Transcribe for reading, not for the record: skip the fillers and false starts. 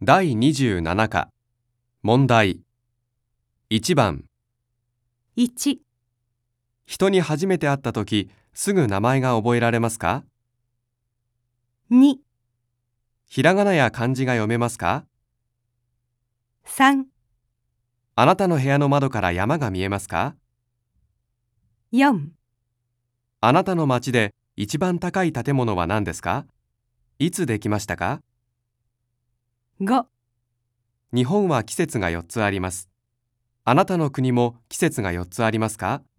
第27課、問題。1番、 1、 人に初めて会ったとき、すぐ名前が覚えられますか？ 2、 ひらがなや漢字が読めますか？ 3、 あなたの部屋の窓から山が見えますか？ 4、 あなたの町で一番高い建物は何ですか？いつできましたか？ 5。 日本は季節が4つあります。あなたの国も季節が4つありますか？